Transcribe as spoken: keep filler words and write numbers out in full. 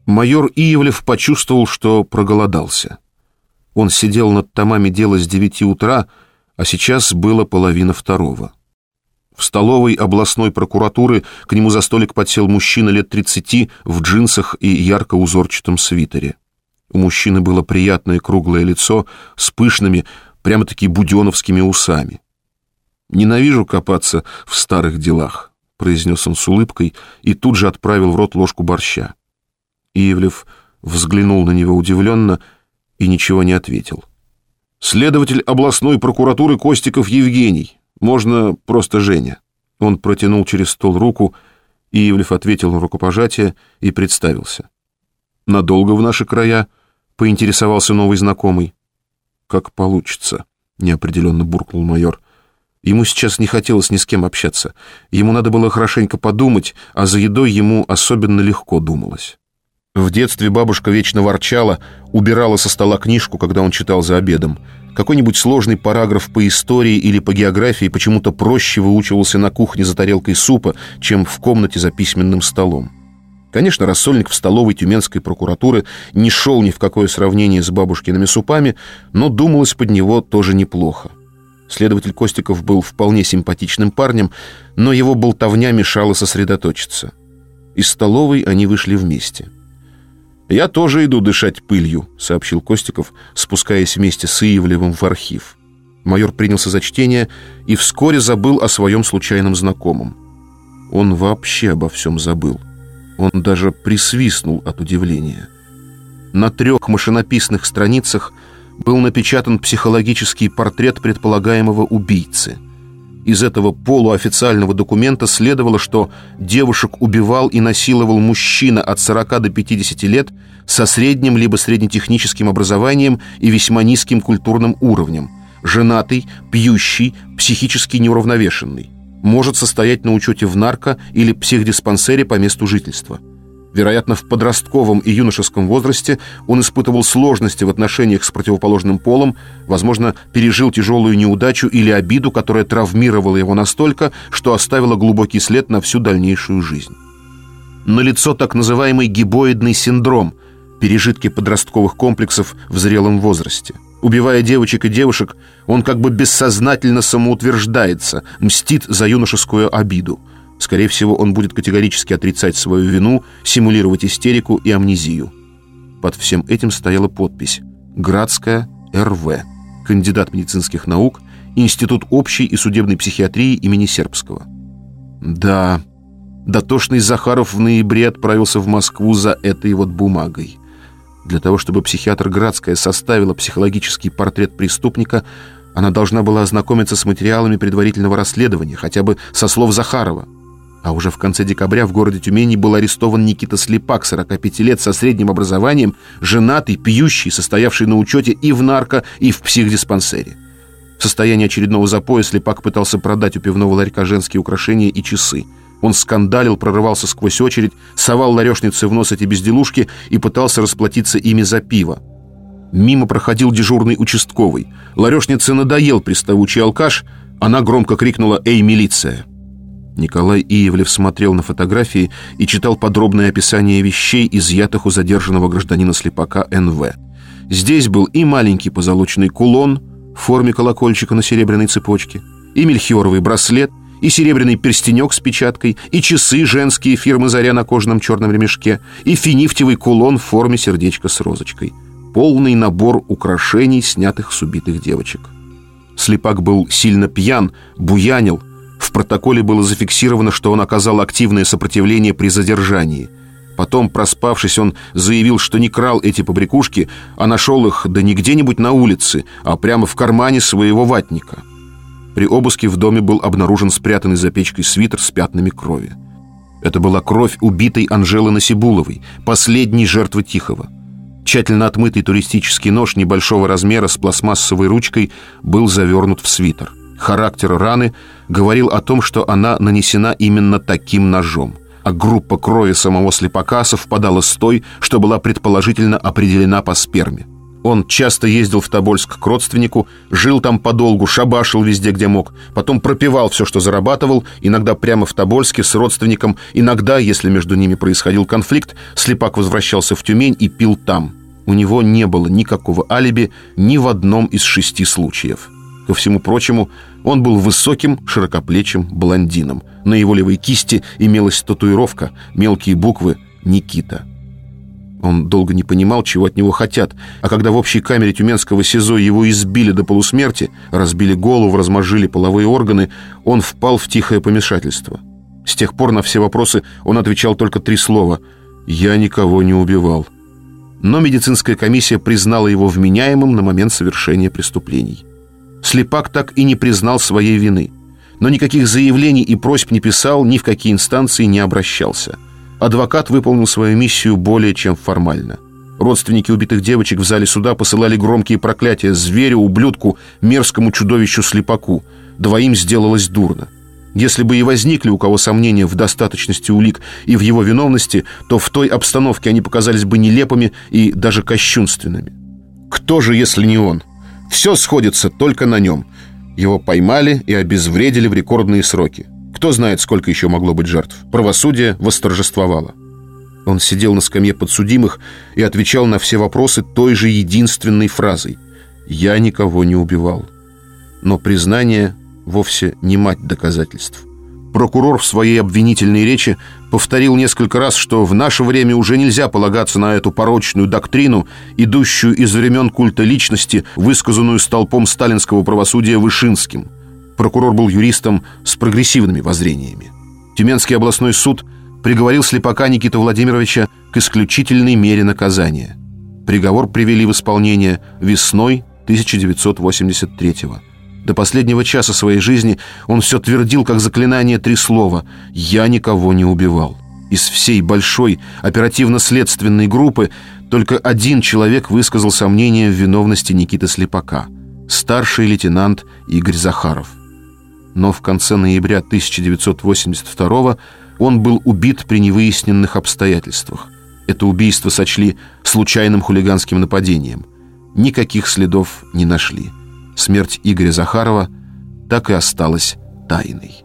Майор Ивлев почувствовал, что проголодался. Он сидел над томами дела с девяти утра, а сейчас было половина второго. В столовой областной прокуратуры к нему за столик подсел мужчина лет тридцати в джинсах и ярко-узорчатом свитере. У мужчины было приятное круглое лицо с пышными, прямо-таки буденовскими усами. «Ненавижу копаться в старых делах», — произнес он с улыбкой и тут же отправил в рот ложку борща. Ивлев взглянул на него удивленно и ничего не ответил. «Следователь областной прокуратуры Костиков Евгений. Можно просто Женя». Он протянул через стол руку, и Ивлев ответил на рукопожатие и представился. «Надолго в наши края?» — поинтересовался новый знакомый. «Как получится», — неопределенно буркнул майор. Ему сейчас не хотелось ни с кем общаться. Ему надо было хорошенько подумать, а за едой ему особенно легко думалось. В детстве бабушка вечно ворчала, убирала со стола книжку, когда он читал за обедом. Какой-нибудь сложный параграф по истории или по географии почему-то проще выучивался на кухне за тарелкой супа, чем в комнате за письменным столом. Конечно, рассольник в столовой Тюменской прокуратуры не шел ни в какое сравнение с бабушкиными супами, но думалось под него тоже неплохо. Следователь Костиков был вполне симпатичным парнем, но его болтовня мешала сосредоточиться. Из столовой они вышли вместе. «Я тоже иду дышать пылью», — сообщил Костиков, спускаясь вместе с Ивлевым в архив. Майор принялся за чтение и вскоре забыл о своем случайном знакомом. Он вообще обо всем забыл. Он даже присвистнул от удивления. На трех машинописных страницах был напечатан психологический портрет предполагаемого убийцы. Из этого полуофициального документа следовало, что девушек убивал и насиловал мужчина от сорока до пятидесяти лет со средним либо среднетехническим образованием и весьма низким культурным уровнем, женатый, пьющий, психически неуравновешенный, может состоять на учете в нарко- или психдиспансере по месту жительства. Вероятно, в подростковом и юношеском возрасте он испытывал сложности в отношениях с противоположным полом, возможно, пережил тяжелую неудачу или обиду, которая травмировала его настолько, что оставила глубокий след на всю дальнейшую жизнь. Налицо так называемый гибоидный синдром, пережитки подростковых комплексов в зрелом возрасте. Убивая девочек и девушек, он как бы бессознательно самоутверждается, мстит за юношескую обиду. Скорее всего, он будет категорически отрицать свою вину, симулировать истерику и амнезию. Под всем этим стояла подпись «Градская эр вэ», кандидат медицинских наук, Институт общей и судебной психиатрии имени Сербского. Да, дотошный Захаров в ноябре отправился в Москву за этой вот бумагой. Для того, чтобы психиатр Градская составила психологический портрет преступника, она должна была ознакомиться с материалами предварительного расследования, хотя бы со слов Захарова. А уже в конце декабря в городе Тюмени был арестован Никита Слепак, сорока пяти лет, со средним образованием, женатый, пьющий, состоявший на учете и в нарко, и в психдиспансере. В состоянии очередного запоя Слепак пытался продать у пивного ларька женские украшения и часы. Он скандалил, прорывался сквозь очередь, совал ларешнице в нос эти безделушки и пытался расплатиться ими за пиво. Мимо проходил дежурный участковый. Ларешнице надоел приставучий алкаш. Она громко крикнула «Эй, милиция!». Николай Ивлев смотрел на фотографии и читал подробное описание вещей, изъятых у задержанного гражданина Слепака эн вэ. Здесь был и маленький позолоченный кулон в форме колокольчика на серебряной цепочке, и мельхиоровый браслет, и серебряный перстенек с печаткой, и часы женские фирмы «Заря» на кожаном черном ремешке, и финифтевый кулон в форме сердечка с розочкой. Полный набор украшений, снятых с убитых девочек. Слепак был сильно пьян, буянил. В протоколе было зафиксировано, что он оказал активное сопротивление при задержании. Потом, проспавшись, он заявил, что не крал эти побрякушки, а нашел их да не где-нибудь на улице, а прямо в кармане своего ватника. При обыске в доме был обнаружен спрятанный за печкой свитер с пятнами крови. Это была кровь убитой Анжелы Насибуловой, последней жертвы Тихого. Тщательно отмытый туристический нож небольшого размера с пластмассовой ручкой был завернут в свитер. Характер раны говорил о том, что она нанесена именно таким ножом, а группа крови самого Слепака совпадала с той, что была предположительно определена по сперме. Он часто ездил в Тобольск к родственнику, жил там подолгу, шабашил везде, где мог. Потом пропивал все, что зарабатывал, иногда прямо в Тобольске с родственником. Иногда, если между ними происходил конфликт, Слепак возвращался в Тюмень и пил там. У него не было никакого алиби ни в одном из шести случаев. Ко всему прочему, он был высоким, широкоплечим блондином. На его левой кисти имелась татуировка, мелкие буквы «Никита». Он долго не понимал, чего от него хотят, а когда в общей камере тюменского СИЗО его избили до полусмерти, разбили голову, размозжили половые органы, он впал в тихое помешательство. С тех пор на все вопросы он отвечал только три слова: «Я никого не убивал». Но медицинская комиссия признала его вменяемым на момент совершения преступлений. Слепак так и не признал своей вины, но никаких заявлений и просьб не писал, ни в какие инстанции не обращался. Адвокат выполнил свою миссию более чем формально. Родственники убитых девочек в зале суда посылали громкие проклятия зверю, ублюдку, мерзкому чудовищу Слепаку. Двоим сделалось дурно. Если бы и возникли у кого сомнения в достаточности улик и в его виновности, то в той обстановке они показались бы нелепыми и даже кощунственными. Кто же, если не он? Все сходится только на нем. Его поймали и обезвредили в рекордные сроки. Кто знает, сколько еще могло быть жертв. Правосудие восторжествовало. Он сидел на скамье подсудимых и отвечал на все вопросы той же единственной фразой: «Я никого не убивал». Но признание вовсе не мать доказательств. Прокурор в своей обвинительной речи повторил несколько раз, что в наше время уже нельзя полагаться на эту порочную доктрину, идущую из времен культа личности, высказанную столпом сталинского правосудия Вышинским. Прокурор был юристом с прогрессивными воззрениями. Тюменский областной суд приговорил Слепака Никиту Владимировича к исключительной мере наказания. Приговор привели в исполнение весной тысяча девятьсот восемьдесят третьего. До последнего часа своей жизни он все твердил, как заклинание, три слова: «Я никого не убивал». Из всей большой оперативно-следственной группы только один человек высказал сомнение в виновности Никиты Слепака – старший лейтенант Игорь Захаров. Но в конце ноября тысяча девятьсот восемьдесят второго он был убит при невыясненных обстоятельствах. Это убийство сочли случайным хулиганским нападением. Никаких следов не нашли. Смерть Игоря Захарова так и осталась тайной.